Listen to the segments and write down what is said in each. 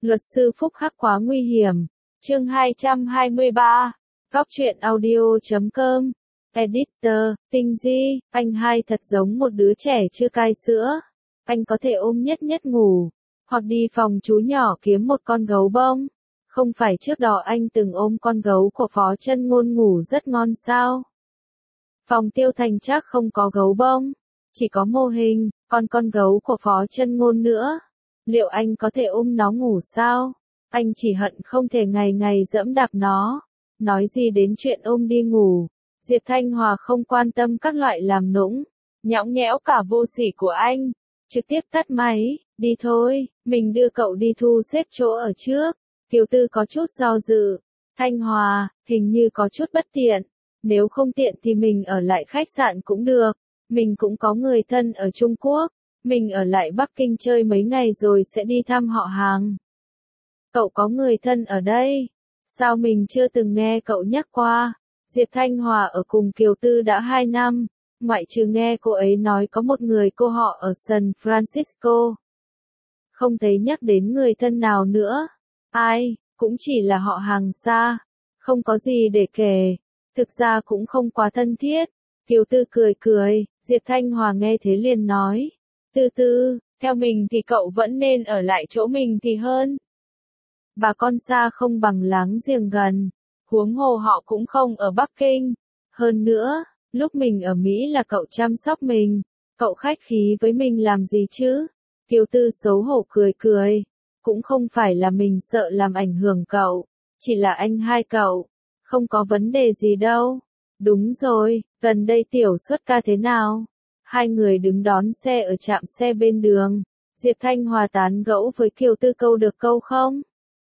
Luật sư Phúc Hắc quá nguy hiểm. Chương 223. Góc truyện audio.com. Editor, Tinh Di, anh hai thật giống một đứa trẻ chưa cai sữa. Anh có thể ôm nhất nhất ngủ, hoặc đi phòng chú nhỏ kiếm một con gấu bông. Không phải trước đó anh từng ôm con gấu của Phó Chân Ngôn ngủ rất ngon sao? Phòng Tiêu Thành chắc không có gấu bông, chỉ có mô hình, còn con gấu của Phó Chân Ngôn nữa. Liệu anh có thể ôm nó ngủ sao? Anh chỉ hận không thể ngày ngày giẫm đạp nó. Nói gì đến chuyện ôm đi ngủ. Diệp Thanh Hòa không quan tâm các loại làm nũng, nhõng nhẽo cả vô sỉ của anh. Trực tiếp tắt máy, đi thôi, mình đưa cậu đi thu xếp chỗ ở trước. Kiều Tư có chút do dự. Thanh Hòa, hình như có chút bất tiện. Nếu không tiện thì mình ở lại khách sạn cũng được. Mình cũng có người thân ở Trung Quốc. Mình ở lại Bắc Kinh chơi mấy ngày rồi sẽ đi thăm họ hàng. Cậu có người thân ở đây? Sao mình chưa từng nghe cậu nhắc qua? Diệp Thanh Hòa ở cùng Kiều Tư đã 2 năm, ngoại trừ nghe cô ấy nói có một người cô họ ở San Francisco. Không thấy nhắc đến người thân nào nữa. Ai, cũng chỉ là họ hàng xa. Không có gì để kể. Thực ra cũng không quá thân thiết. Kiều Tư cười cười, Diệp Thanh Hòa nghe thế liền nói. Tư Tư, theo mình thì cậu vẫn nên ở lại chỗ mình thì hơn. Bà con xa không bằng láng giềng gần. Huống hồ họ cũng không ở Bắc Kinh. Hơn nữa, lúc mình ở Mỹ là cậu chăm sóc mình. Cậu khách khí với mình làm gì chứ? Kiều Tư xấu hổ cười cười. Cũng không phải là mình sợ làm ảnh hưởng cậu. Chỉ là anh hai cậu. Không có vấn đề gì đâu. Đúng rồi, gần đây tiểu xuất ca thế nào? Hai người đứng đón xe ở trạm xe bên đường. Diệp Thanh Hòa tán gẫu với Kiều Tư câu được câu không?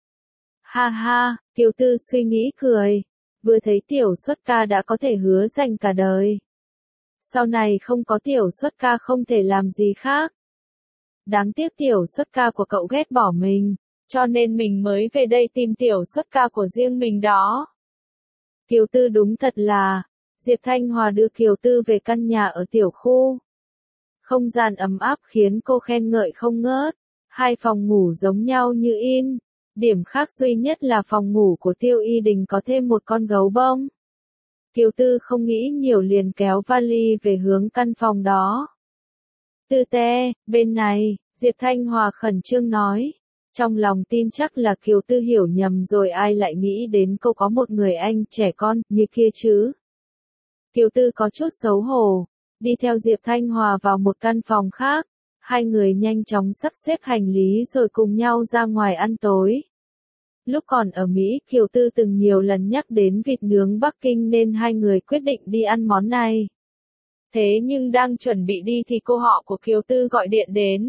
Ha ha, Kiều Tư suy nghĩ cười. Vừa thấy tiểu xuất ca đã có thể hứa dành cả đời. Sau này không có tiểu xuất ca không thể làm gì khác. Đáng tiếc tiểu xuất ca của cậu ghét bỏ mình, cho nên mình mới về đây tìm tiểu xuất ca của riêng mình đó. Kiều Tư đúng thật là, Diệp Thanh Hòa đưa Kiều Tư về căn nhà ở tiểu khu. Không gian ấm áp khiến cô khen ngợi không ngớt. 2 phòng ngủ giống nhau như in. Điểm khác duy nhất là phòng ngủ của Tiêu Y Đình có thêm một con gấu bông. Kiều Tư không nghĩ nhiều liền kéo vali về hướng căn phòng đó. Tư Tê, bên này, Diệp Thanh Hòa khẩn trương nói. Trong lòng tin chắc là Kiều Tư hiểu nhầm rồi ai lại nghĩ đến cô có một người anh trẻ con như kia chứ. Kiều Tư có chút xấu hổ, đi theo Diệp Thanh Hòa vào một căn phòng khác. Hai người nhanh chóng sắp xếp hành lý rồi cùng nhau ra ngoài ăn tối. Lúc còn ở Mỹ, Kiều Tư từng nhiều lần nhắc đến vịt nướng Bắc Kinh nên hai người quyết định đi ăn món này. Thế nhưng đang chuẩn bị đi thì cô họ của Kiều Tư gọi điện đến.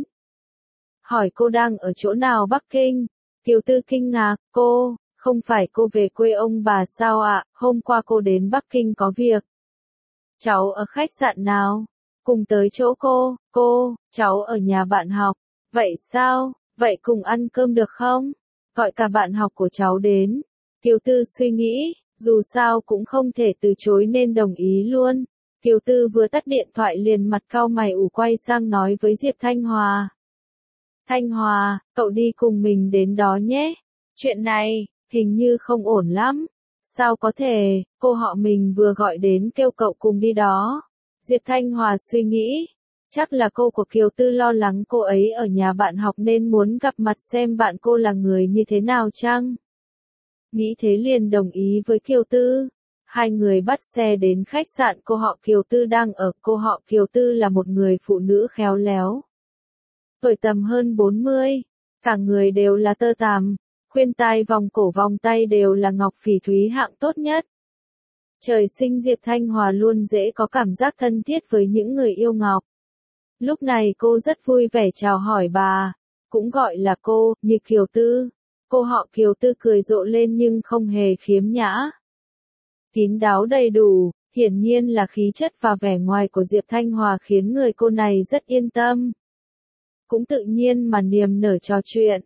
Hỏi cô đang ở chỗ nào Bắc Kinh? Kiều Tư kinh ngạc, cô, không phải cô về quê ông bà sao ạ? Hôm qua cô đến Bắc Kinh có việc. Cháu ở khách sạn nào? Cùng tới chỗ cô, cháu ở nhà bạn học. Vậy sao, vậy cùng ăn cơm được không? Gọi cả bạn học của cháu đến. Kiều Tư suy nghĩ, dù sao cũng không thể từ chối nên đồng ý luôn. Kiều Tư vừa tắt điện thoại liền mặt cau mày ủ quay sang nói với Diệp Thanh Hòa. Thanh Hòa, cậu đi cùng mình đến đó nhé. Chuyện này, hình như không ổn lắm. Sao có thể, cô họ mình vừa gọi đến kêu cậu cùng đi đó. Diệp Thanh Hòa suy nghĩ. Chắc là cô của Kiều Tư lo lắng cô ấy ở nhà bạn học nên muốn gặp mặt xem bạn cô là người như thế nào chăng? Nghĩ thế liền đồng ý với Kiều Tư. Hai người bắt xe đến khách sạn cô họ Kiều Tư đang ở. Cô họ Kiều Tư là một người phụ nữ khéo léo. Tuổi tầm hơn 40. Cả người đều là tơ tằm. Khuyên tai vòng cổ vòng tay đều là ngọc phỉ thúy hạng tốt nhất. Trời sinh Diệp Thanh Hòa luôn dễ có cảm giác thân thiết với những người yêu ngọc. Lúc này cô rất vui vẻ chào hỏi bà, cũng gọi là cô, như Kiều Tư. Cô họ Kiều Tư cười rộ lên nhưng không hề khiếm nhã. Kín đáo đầy đủ, hiển nhiên là khí chất và vẻ ngoài của Diệp Thanh Hòa khiến người cô này rất yên tâm. Cũng tự nhiên mà niềm nở trò chuyện.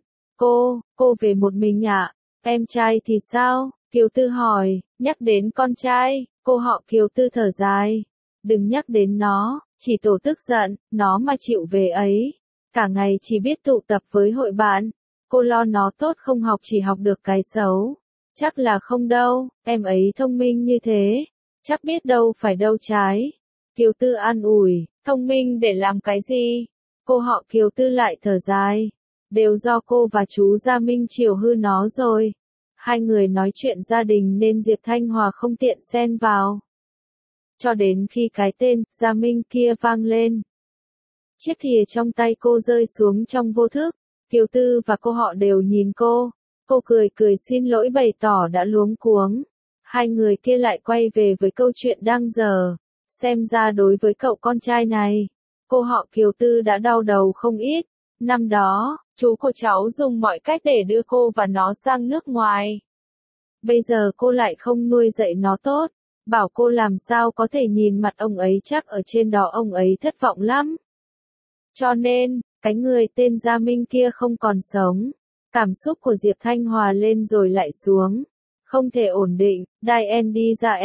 Cô về một mình ạ? Em trai thì sao? Kiều Tư hỏi, nhắc đến con trai, cô họ Kiều Tư thở dài. Đừng nhắc đến nó, chỉ tổ tức giận, nó mà chịu về ấy. Cả ngày chỉ biết tụ tập với hội bạn. cô lo nó tốt không học chỉ học được cái xấu. Chắc là không đâu, em ấy thông minh như thế, chắc biết đâu phải đâu trái. Kiều Tư an ủi, thông minh để làm cái gì? Cô họ Kiều Tư lại thở dài. Đều do cô và chú Gia Minh chiều hư nó rồi. Hai người nói chuyện gia đình nên Diệp Thanh Hòa không tiện xen vào. Cho đến khi cái tên Gia Minh kia vang lên. Chiếc thìa trong tay cô rơi xuống trong vô thức. Kiều Tư và cô họ đều nhìn cô. Cô cười cười xin lỗi bày tỏ đã luống cuống. Hai người kia lại quay về với câu chuyện đang dở. Xem ra đối với cậu con trai này, cô họ Kiều Tư đã đau đầu không ít. Năm đó, chú của cháu dùng mọi cách để đưa cô và nó sang nước ngoài. Bây giờ cô lại không nuôi dạy nó tốt. Bảo cô làm sao có thể nhìn mặt ông ấy, chắc ở trên đó ông ấy thất vọng lắm. Cho nên, cái người tên Gia Minh kia không còn sống. Cảm xúc của Diệp Thanh Hòa lên rồi lại xuống. Không thể ổn định, đai N đi ra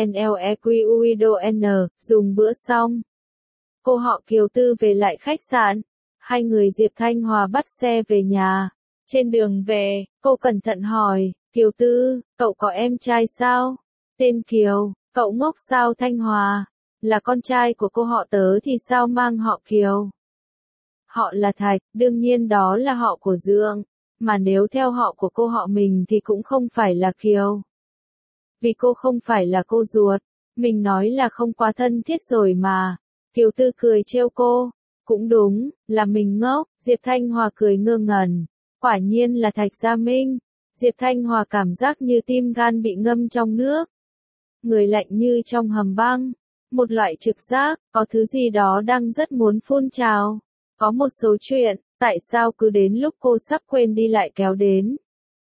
NLEQUIDO-N, dùng bữa xong. Cô họ Kiều Tư về lại khách sạn. Hai người Diệp Thanh Hòa bắt xe về nhà. Trên đường về, cô cẩn thận hỏi, Kiều Tư, cậu có em trai sao? Tên Kiều, cậu ngốc sao Thanh Hòa? Là con trai của cô họ tớ thì sao mang họ Kiều? Họ là Thạch, đương nhiên đó là họ của Dượng. Mà nếu theo họ của cô họ mình thì cũng không phải là Kiều. Vì cô không phải là cô ruột. Mình nói là không quá thân thiết rồi mà. Kiều Tư cười trêu cô. Cũng đúng, là mình ngốc. Diệp Thanh Hòa cười ngơ ngẩn. Quả nhiên là Thạch Gia Minh. Diệp Thanh Hòa cảm giác như tim gan bị ngâm trong nước. Người lạnh như trong hầm băng. Một loại trực giác, có thứ gì đó đang rất muốn phun trào. Có một số chuyện, tại sao cứ đến lúc cô sắp quên đi lại kéo đến?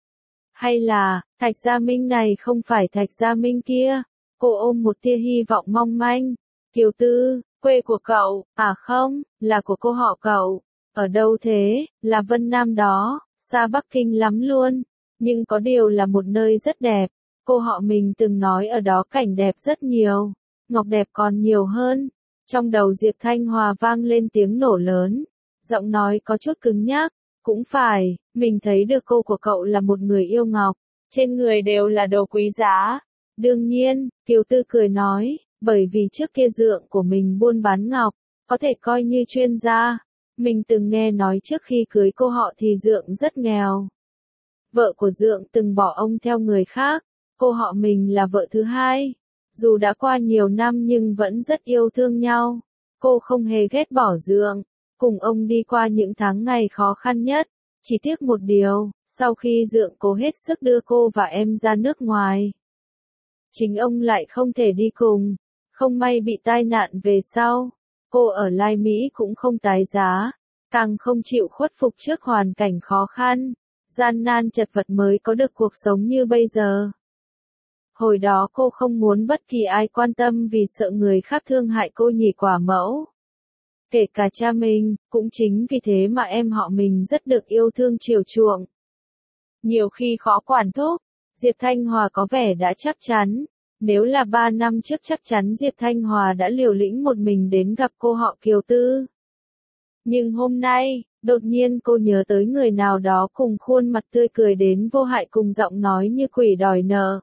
Hay là, Thạch Gia Minh này không phải Thạch Gia Minh kia? Cô ôm một tia hy vọng mong manh. Kiều Tư, quê của cậu, à không, là của cô họ cậu. Ở đâu thế? Là Vân Nam đó, xa Bắc Kinh lắm luôn. Nhưng có điều là một nơi rất đẹp. Cô họ mình từng nói ở đó cảnh đẹp rất nhiều. Ngọc đẹp còn nhiều hơn. Trong đầu Diệp Thanh Hòa vang lên tiếng nổ lớn. Giọng nói có chút cứng nhắc. Cũng phải, mình thấy được cô của cậu là một người yêu ngọc. Trên người đều là đồ quý giá. Đương nhiên, Kiều Tư cười nói, bởi vì trước kia Dượng của mình buôn bán ngọc, có thể coi như chuyên gia. Mình từng nghe nói trước khi cưới cô họ thì Dượng rất nghèo. Vợ của Dượng từng bỏ ông theo người khác. Cô họ mình là vợ thứ hai. Dù đã qua nhiều năm nhưng vẫn rất yêu thương nhau. Cô không hề ghét bỏ Dượng. Cùng ông đi qua những tháng ngày khó khăn nhất. Chỉ tiếc một điều, sau khi Dượng cố hết sức đưa cô và em ra nước ngoài. Chính ông lại không thể đi cùng. Không may bị tai nạn về sau. Cô ở Lai Mỹ cũng không tái giá. Càng không chịu khuất phục trước hoàn cảnh khó khăn. Gian nan chật vật mới có được cuộc sống như bây giờ. Hồi đó cô không muốn bất kỳ ai quan tâm vì sợ người khác thương hại cô nhỉ quả mẫu. Kể cả cha mình, cũng chính vì thế mà em họ mình rất được yêu thương chiều chuộng. Nhiều khi khó quản thúc, Diệp Thanh Hòa có vẻ đã chắc chắn. Nếu là 3 năm trước chắc chắn Diệp Thanh Hòa đã liều lĩnh một mình đến gặp cô họ Kiều Tư. Nhưng hôm nay, đột nhiên cô nhớ tới người nào đó cùng khuôn mặt tươi cười đến vô hại cùng giọng nói như quỷ đòi nợ.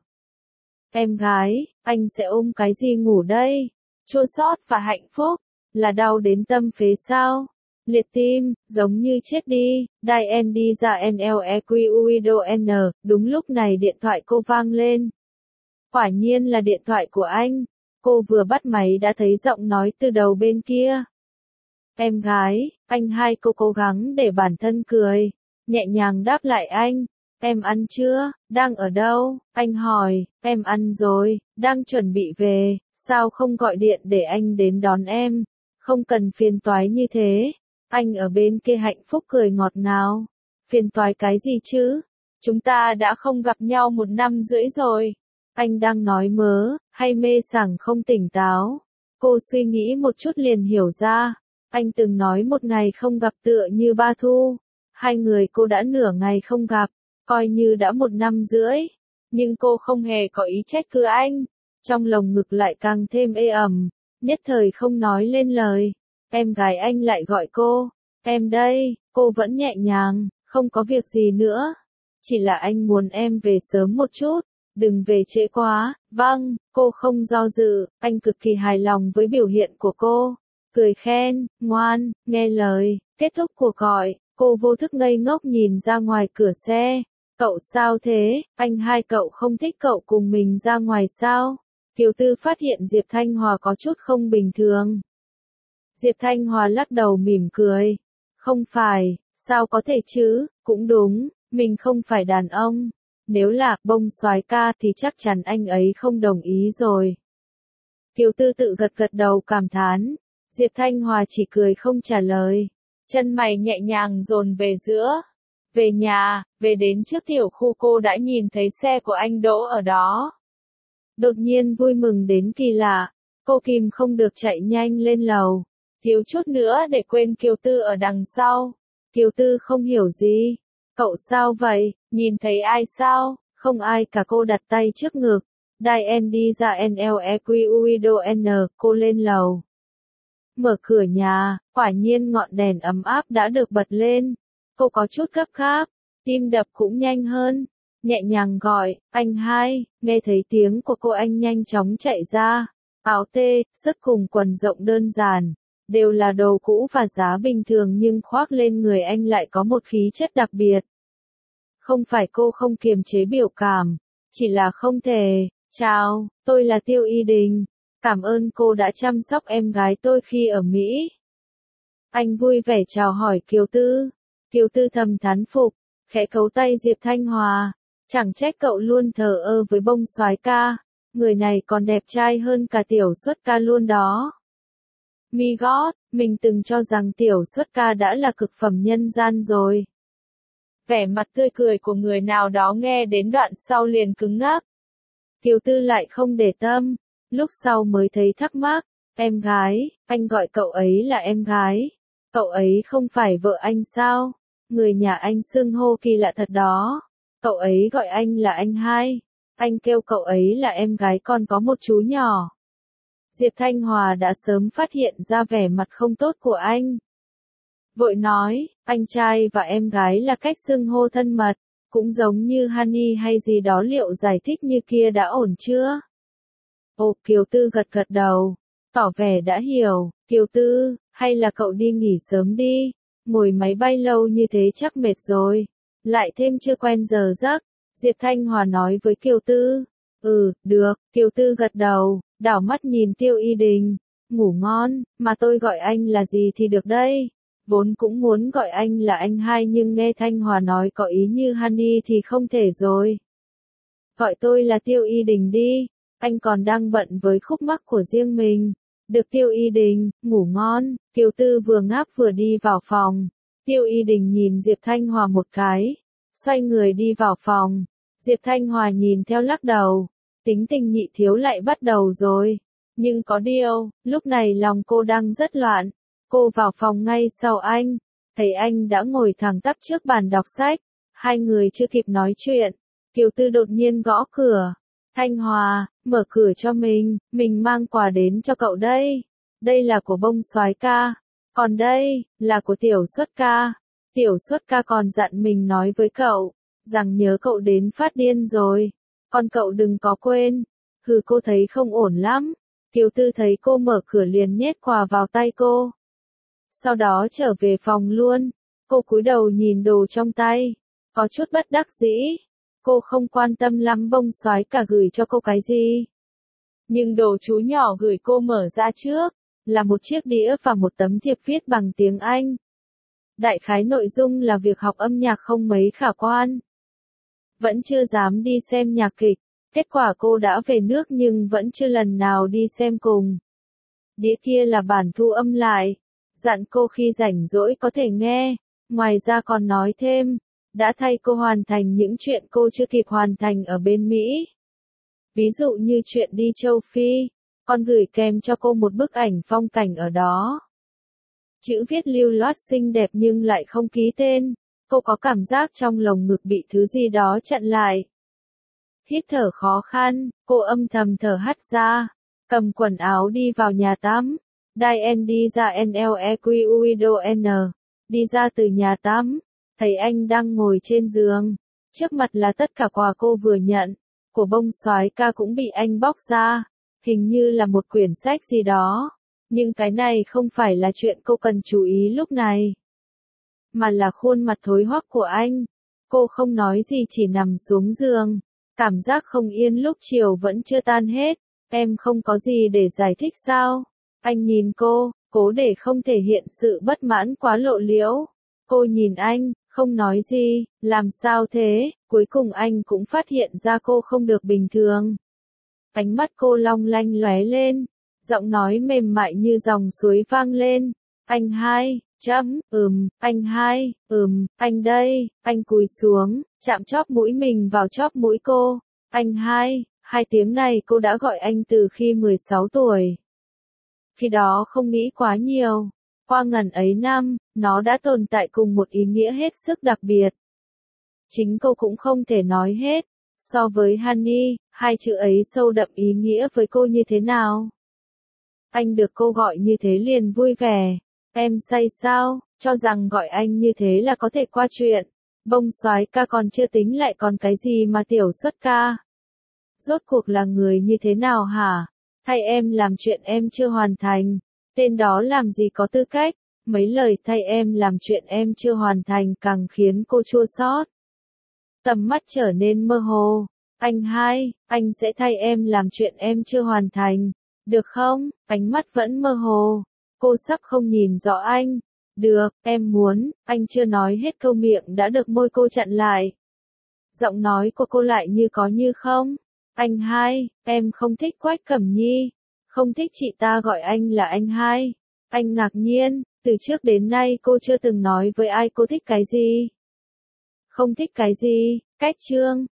Em gái, anh sẽ ôm cái gì ngủ đây? Chua xót và hạnh phúc, là đau đến tâm phế sao? Liệt tim, giống như chết đi, đai N đi ra NLEQUIDO-N, đúng lúc này điện thoại cô vang lên. Quả nhiên là điện thoại của anh. Cô vừa bắt máy đã thấy giọng nói từ đầu bên kia. Em gái, anh hai cô cố gắng để bản thân cười, nhẹ nhàng đáp lại anh. Em ăn chưa? Đang ở đâu? Anh hỏi. Em ăn rồi, đang chuẩn bị về. Sao không gọi điện để anh đến đón em? Không cần phiền toái như thế. Anh ở bên kia hạnh phúc cười ngọt ngào. Phiền toái cái gì chứ? Chúng ta đã không gặp nhau 1 năm rưỡi rồi. Anh đang nói mớ, hay mê sảng không tỉnh táo? Cô suy nghĩ một chút liền hiểu ra. Anh từng nói một ngày không gặp tựa như ba thu. Hai người cô đã nửa ngày không gặp, coi như đã 1 năm rưỡi. Nhưng cô không hề có ý trách cứ anh. Trong lồng ngực lại càng thêm ê ẩm, nhất thời không nói lên lời. Em gái anh lại gọi cô. Em đây, cô vẫn nhẹ nhàng, Không có việc gì nữa. Chỉ là anh muốn em về sớm một chút, đừng về trễ quá. Vâng, cô không do dự, anh cực kỳ hài lòng với biểu hiện của cô. Cười khen, ngoan, nghe lời. Kết thúc cuộc gọi, cô vô thức ngây ngốc nhìn ra ngoài cửa xe. Cậu sao thế, anh hai cậu không thích cậu cùng mình ra ngoài sao? Kiều Tư phát hiện Diệp Thanh Hòa có chút không bình thường. Diệp Thanh Hòa lắc đầu mỉm cười. Không phải, sao có thể chứ, cũng đúng, mình không phải đàn ông. Nếu là bông soái ca thì chắc chắn anh ấy không đồng ý rồi. Kiều Tư tự gật gật đầu cảm thán. Diệp Thanh Hòa chỉ cười không trả lời. Chân mày nhẹ nhàng dồn về giữa. Về nhà, về đến trước tiểu khu cô đã nhìn thấy xe của anh đỗ ở đó. Đột nhiên vui mừng đến kỳ lạ, cô kìm không được chạy nhanh lên lầu. Thiếu chút nữa để quên Kiều Tư ở đằng sau. Kiều Tư không hiểu gì. Cậu sao vậy, nhìn thấy ai sao? Không ai cả, cô đặt tay trước ngực. Đai N đi ra NLEQUIDO N, cô lên lầu. Mở cửa nhà, quả nhiên ngọn đèn ấm áp đã được bật lên. Cô có chút gấp gáp, tim đập cũng nhanh hơn. Nhẹ nhàng gọi, anh hai, nghe thấy tiếng của cô anh nhanh chóng chạy ra. Áo tê, sức cùng quần rộng đơn giản, đều là đồ cũ và giá bình thường nhưng khoác lên người anh lại có một khí chất đặc biệt. Không phải cô không kiềm chế biểu cảm, chỉ là không thể. Chào, tôi là Tiêu Y Đình. Cảm ơn cô đã chăm sóc em gái tôi khi ở Mỹ. Anh vui vẻ chào hỏi Kiều Tư. Kiều Tư thầm thán phục, khẽ cấu tay Diệp Thanh Hòa. Chẳng trách cậu luôn thờ ơ với bông soái ca. Người này còn đẹp trai hơn cả tiểu xuất ca luôn đó. My God, mình từng cho rằng tiểu xuất ca đã là cực phẩm nhân gian rồi. Vẻ mặt tươi cười của người nào đó nghe đến đoạn sau liền cứng ngắc. Kiều Tư lại không để tâm, lúc sau mới thấy thắc mắc. Em gái, anh gọi cậu ấy là em gái. Cậu ấy không phải vợ anh sao? Người nhà anh xưng hô kỳ lạ thật đó. Cậu ấy gọi anh là anh hai. Anh kêu cậu ấy là em gái, còn có một chú nhỏ. Diệp Thanh Hòa đã sớm phát hiện ra vẻ mặt không tốt của anh. Vội nói, anh trai và em gái là cách xưng hô thân mật, cũng giống như honey hay gì đó, liệu giải thích như kia đã ổn chưa? Ồ, Kiều Tư gật gật đầu, tỏ vẻ đã hiểu. Kiều Tư, hay là cậu đi nghỉ sớm đi, ngồi máy bay lâu như thế chắc mệt rồi, lại thêm chưa quen giờ giấc. Diệp Thanh Hòa nói với Kiều Tư. Được, Kiều Tư gật đầu, đảo mắt nhìn Tiêu Y Đình. Ngủ ngon, mà tôi gọi anh là gì thì được đây? Vốn cũng muốn gọi anh là anh hai nhưng nghe Thanh Hòa nói có ý như honey thì không thể rồi. Gọi tôi là Tiêu Y Đình đi, anh còn đang bận với khúc mắc của riêng mình. Được Tiêu Y Đình, ngủ ngon. Kiều Tư vừa ngáp vừa đi vào phòng. Tiêu Y Đình nhìn Diệp Thanh Hòa một cái, xoay người đi vào phòng. Diệp Thanh Hòa nhìn theo lắc đầu, tính tình nhị thiếu lại bắt đầu rồi. Nhưng có điều, lúc này lòng cô đang rất loạn. Cô vào phòng ngay sau anh, thấy anh đã ngồi thẳng tắp trước bàn đọc sách. Hai người chưa kịp nói chuyện, Kiều Tư đột nhiên gõ cửa. Thanh Hòa, mở cửa cho mình mang quà đến cho cậu đây. Đây là của bông soái ca, còn đây là của tiểu xuất ca. Tiểu xuất ca còn dặn mình nói với cậu, rằng nhớ cậu đến phát điên rồi. Còn cậu đừng có quên. Cô thấy không ổn lắm. Kiều Tư thấy cô mở cửa liền nhét quà vào tay cô. Sau đó trở về phòng luôn. Cô cúi đầu nhìn đồ trong tay, có chút bất đắc dĩ. Cô không quan tâm lắm bông soái cả gửi cho cô cái gì. Nhưng đồ chú nhỏ gửi cô mở ra trước, là một chiếc đĩa và một tấm thiệp viết bằng tiếng Anh. Đại khái nội dung là việc học âm nhạc không mấy khả quan. Vẫn chưa dám đi xem nhạc kịch, kết quả cô đã về nước nhưng vẫn chưa lần nào đi xem cùng. Đĩa kia là bản thu âm lại, dặn cô khi rảnh rỗi có thể nghe, ngoài ra còn nói thêm, đã thay cô hoàn thành những chuyện cô chưa kịp hoàn thành ở bên Mỹ. Ví dụ như chuyện đi châu Phi, còn gửi kèm cho cô một bức ảnh phong cảnh ở đó. Chữ viết lưu loát xinh đẹp nhưng lại không ký tên, cô có cảm giác trong lồng ngực bị thứ gì đó chặn lại. Hít thở khó khăn, cô âm thầm thở hắt ra, cầm quần áo đi vào nhà tắm. Đai N đi ra NLEQUIDO N, đi ra từ nhà tắm, Thấy anh đang ngồi trên giường, trước mặt là tất cả quà cô vừa nhận, của bông soái ca cũng bị anh bóc ra, hình như là một quyển sách gì đó. Nhưng cái này không phải là chuyện cô cần chú ý lúc này, mà là khuôn mặt thối hoắc của anh. Cô không nói gì chỉ nằm xuống giường, cảm giác không yên lúc chiều vẫn chưa tan hết. Em không có gì để giải thích sao? Anh nhìn cô, cố để không thể hiện sự bất mãn quá lộ liễu. Cô nhìn anh, không nói gì, làm sao thế? Cuối cùng anh cũng phát hiện ra cô không được bình thường. Ánh mắt cô long lanh lóe lên, giọng nói mềm mại như dòng suối vang lên. Anh hai, anh hai, anh đây. Anh cúi xuống, chạm chóp mũi mình vào chóp mũi cô. Anh hai. Hai tiếng này cô đã gọi anh từ khi 16 tuổi. Khi đó không nghĩ quá nhiều. Qua ngần ấy năm, nó đã tồn tại cùng một ý nghĩa hết sức đặc biệt. Chính cô cũng không thể nói hết. So với Honey, hai chữ ấy sâu đậm ý nghĩa với cô như thế nào? Anh được cô gọi như thế liền vui vẻ. Em say sao? Cho rằng gọi anh như thế là có thể qua chuyện. Bông soái ca còn chưa tính lại còn cái gì mà tiểu xuất ca. Rốt cuộc là người như thế nào hả? Thay em làm chuyện em chưa hoàn thành. Tên đó làm gì có tư cách? Mấy lời thay em làm chuyện em chưa hoàn thành càng khiến cô chua xót. Tầm mắt trở nên mơ hồ. Anh hai, anh sẽ thay em làm chuyện em chưa hoàn thành. Được không? Ánh mắt vẫn mơ hồ. Cô sắp không nhìn rõ anh. Được, em muốn. Anh chưa nói hết câu miệng đã được môi cô chặn lại. Giọng nói của cô lại như có như không. Anh hai, em không thích Quách Cẩm Nhi. Không thích chị ta gọi anh là anh hai. Anh ngạc nhiên, từ trước đến nay cô chưa từng nói với ai cô thích cái gì. Không thích cái gì, cách chương.